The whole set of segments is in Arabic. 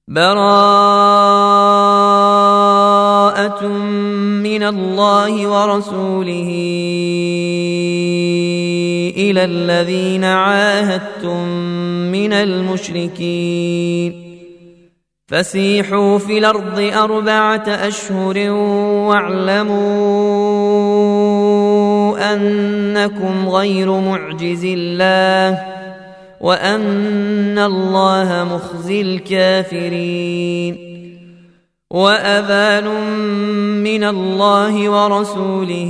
براءة من الله ورسوله إلى الذين عاهدتم من المشركين فسيحوا في الأرض 4 أشهر واعلموا أنكم غير معجز الله وأن الله مخزي الكافرين وأذان من الله ورسوله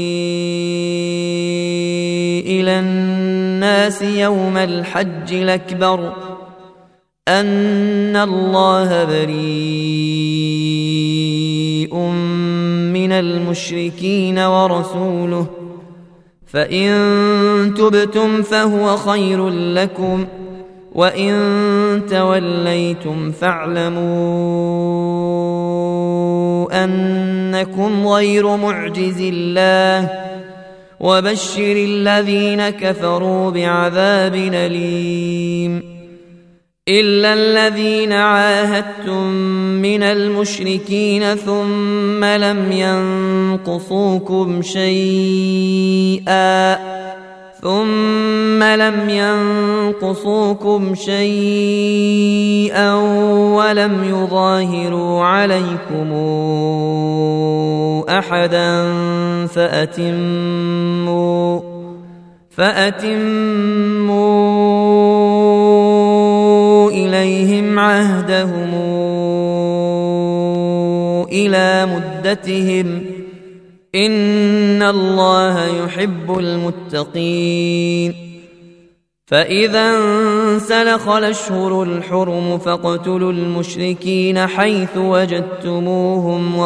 إلى الناس يوم الحج الأكبر أن الله بريء من المشركين ورسوله فإن تبتم فهو خير لكم وإن توليتم فاعلموا أنكم غير معجز الله وبشر الذين كفروا بعذاب أليم إلا الذين عاهدتم من المشركين ثم لم ينقصوكم شيئا ولم يظاهروا عليكم أحدا فأتموا إليهم عهدهم إلى مدتهم إن الله يحب المتقين فإذا انسلخ الأشهر الحرم فاقتلوا المشركين حيث وجدتموهم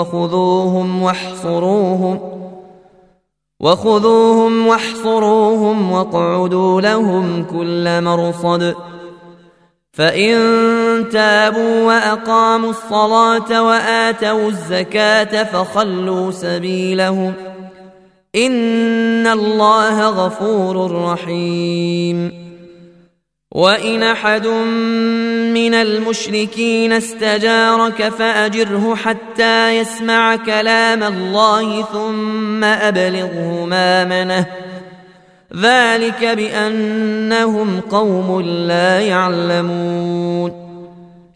وخذوهم واحصروهم واقعدوا لهم كل مرصد فإن تابوا وأقاموا الصلاة وآتوا الزكاة فخلوا سبيلهم إن الله غفور رحيم وإن أحد من المشركين استجارك فأجره حتى يسمع كلام الله ثم أبلغه مأمنه ذلك بأنهم قوم لا يعلمون